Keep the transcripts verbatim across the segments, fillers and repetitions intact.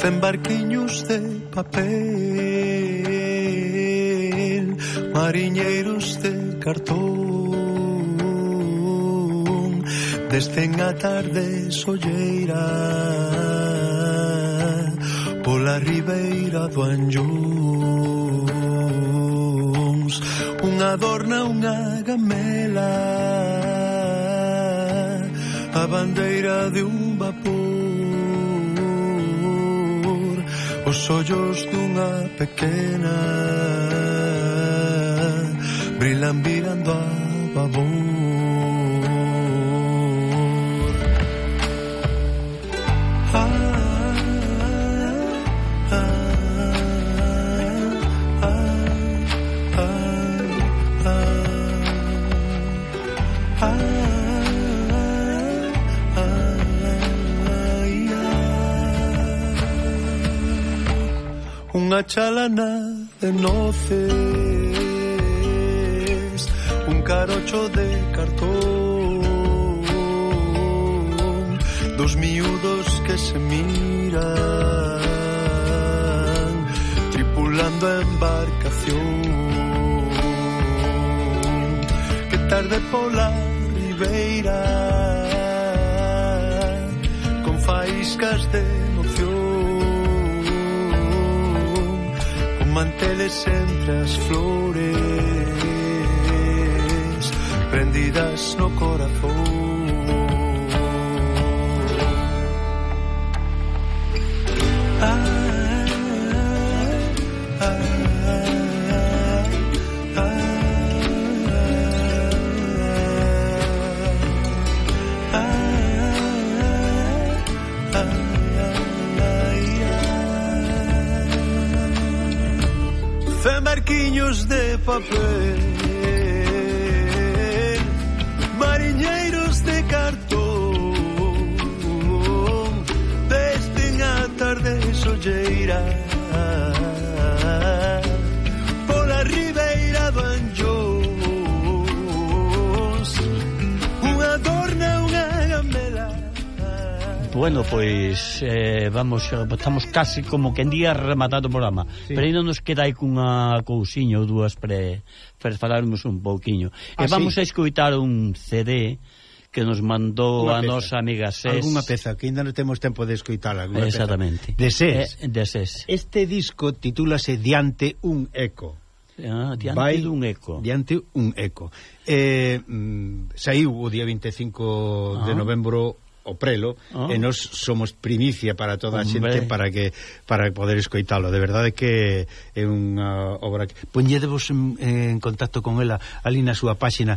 Cen barquiños de papel, mariñeiros de cartón, descen a tarde solleira pola ribeira do Anllóns. Unha adorna, unha gamela, a bandeira de un vapor, os ollos dunha pequena brilan virando a babor. Unha chalana de noces, un carocho de cartón, dos miúdos que se miran, tripulando a embarcación. Que tarde pola ribeira, con faíscas de emoción, manteles entre as flores, prendidas no corazón. Ah, ah, ah, ah, ah, cen barquiños de papel, mariñeiros de cartón, desde a tarde solleira pola ribeira do Anllóns, unha adorna, unha gamela. Bueno, pois eh, vamos, estamos casi como que en día rematado o programa, sí. Pero ainda nos queda aí cunha cousiña ou dúas para falarmos un pouquiño. Ah, e vamos sí. a escoitar un C D que nos mandou a nosa amiga Ses. Alguna peza que ainda non temos tempo de escoitala. Exactamente. Peza. De Ses. Eh, de Ses. Este disco titúlase Diante un eco. Ah, diante Vai, dun eco. Diante un eco. Eh, mm, saiu o día vinte e cinco ah. de novembro o prelo, oh. e nos somos primicia para toda a xente para que para poder escoitalo. De verdade que é unha obra que poñedevos en, en contacto con ela ali na súa páxina.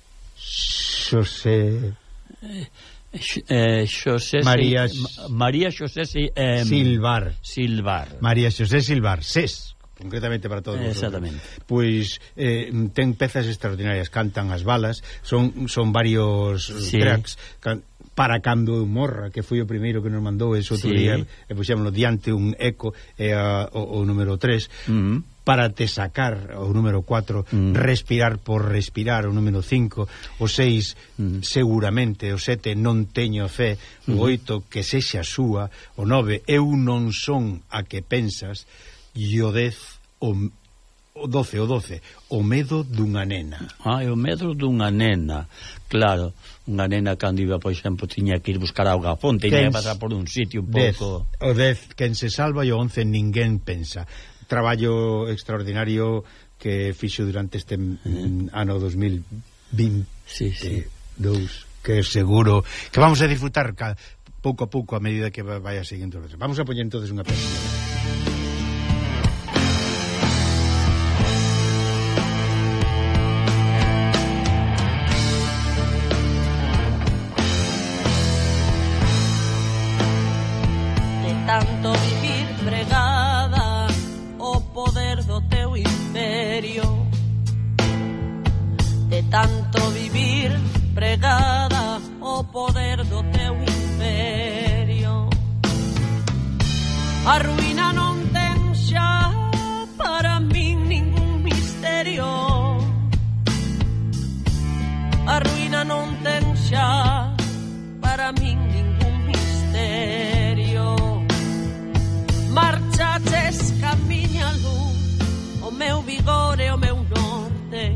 Xosé eh, Xosé María María Xosé eh, Silvar Silvar María Xosé Silvar Ses, concretamente para todos vosotros. Exactamente. Pois eh, ten pezas extraordinarias, cantan as balas, son son varios sí. tracks can, para cando eu morra, que foi o primeiro que nos mandou ese outro sí. día, e puxémoslo Diante un eco, e a, o, o número tres, uh-huh. Para te sacar, o número cuatro, uh-huh. Respirar por respirar, o número cinco, o seis, uh-huh. Seguramente, o sete, Non teño fe, uh-huh. o oito, Que sexa súa, o nove, Eu non son a que pensas, e o dez, o o doce, o doce, O medo dunha nena. Ah, o medo dunha nena, claro. Unha nena cando iba, por exemplo, tiña que ir buscar auga a fonte, tiña que pasar por un sitio un pouco... O dez, Quen se salva, e o once, Ninguén pensa. Traballo extraordinario que fixo durante este uh-huh. ano dos mil vinte e dous, sí, sí. Que seguro que vamos a disfrutar ca, pouco a pouco a medida que vaya seguindo. Vamos a poñer entonces unha pequena. Tanto vivir pregada o poder do teu imperio, de tanto vivir pregada o poder do teu imperio, a ruína non ten xa para min ningún misterio, a ruína non ten xa para min ningún misterio. meu vigor e o meu norte.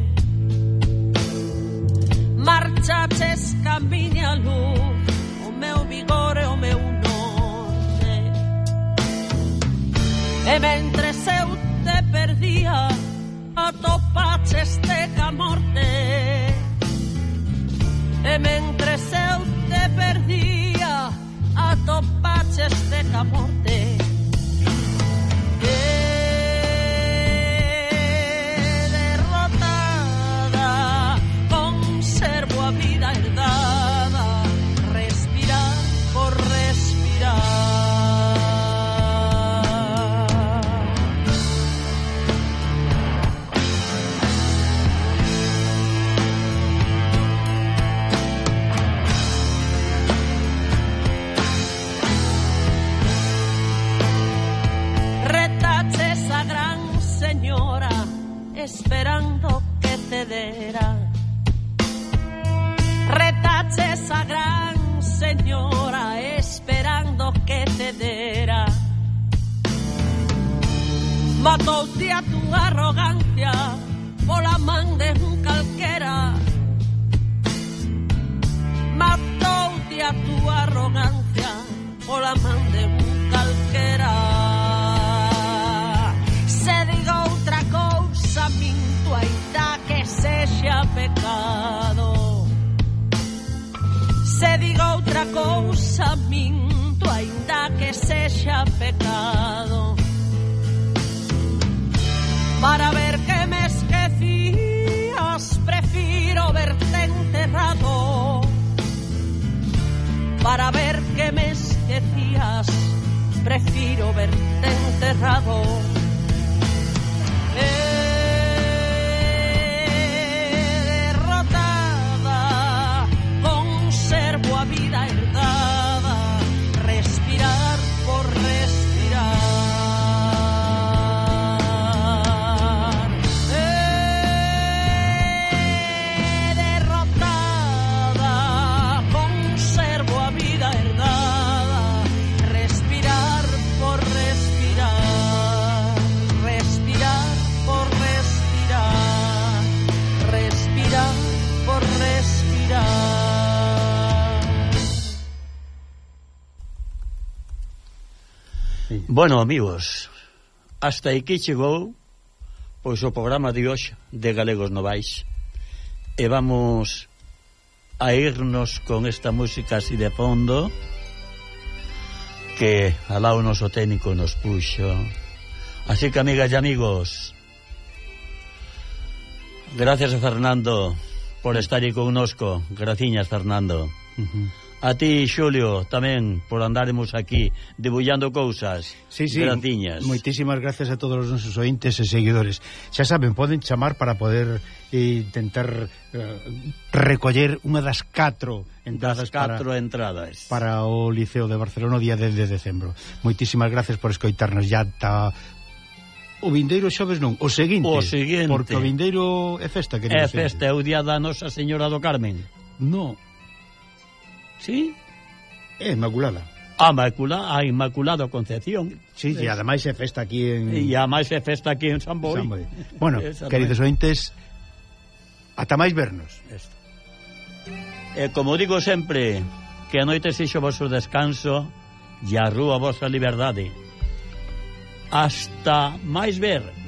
Marchaches camiña luz, o meu vigor e o meu norte. E mentres eu te perdía, atopaches te ca morte. E mentres eu te perdía, atopaches te ca morte. A vida herdada, respirar por respirar. Retaches a gran señora, esperando que te dera. Retaches a gran señora, esperando que te dera. Matoute a tu arrogancia pola man de un calquera. Matoute a tu arrogancia pola man de un calquera. Se diga outra cousa, minto aínda que sexa pecado. Se diga outra cousa, minto, aínda que sexa pecado. Para ver que me esquecías, prefiro verte enterrado. Para ver que me esquecías, prefiro verte enterrado. Eh, Conservo a vida herdada, respirar por respirar. Eh, derrotada, conservo a vida herdada, respirar por respirar, respirar por respirar, respirar por respirar. Bueno, amigos, hasta aquí chegou pois o programa de hoxe de Galegos Novais. E vamos a irnos con esta música así de fondo que alá o noso técnico nos puxo. Así que, amigas e amigos, gracias a Fernando por estar aí connosco. Graciñas, Fernando. Uh-huh. A ti, Xulio, tamén por andaremos aquí debullando cousas. Sí, sí, graciñas. Moitísimas gracias a todos os nosos ointes e seguidores. Xa saben, poden chamar para poder eh, intentar eh, recoller unha das catro entradas das catro para, entradas para o Liceo de Barcelona o día dez de decembro. Moitísimas gracias por escoitarnos. Ya está o vindeiro xoves non, o seguinte, o seguinte, porque o vindeiro é festa, é festa, é o día da Nosa Señora do Carmen. No. Sí? É Inmaculada. A Inmaculada, a Inmaculada Concepción. Sí, e ademais é festa aquí en... E ademais é festa aquí en San Boi. San Boi. Bueno, queridos ointes, ata máis vernos. Esto. E como digo sempre, que a noite sexo vosso descanso e a rúa vosa liberdade. Hasta máis ver.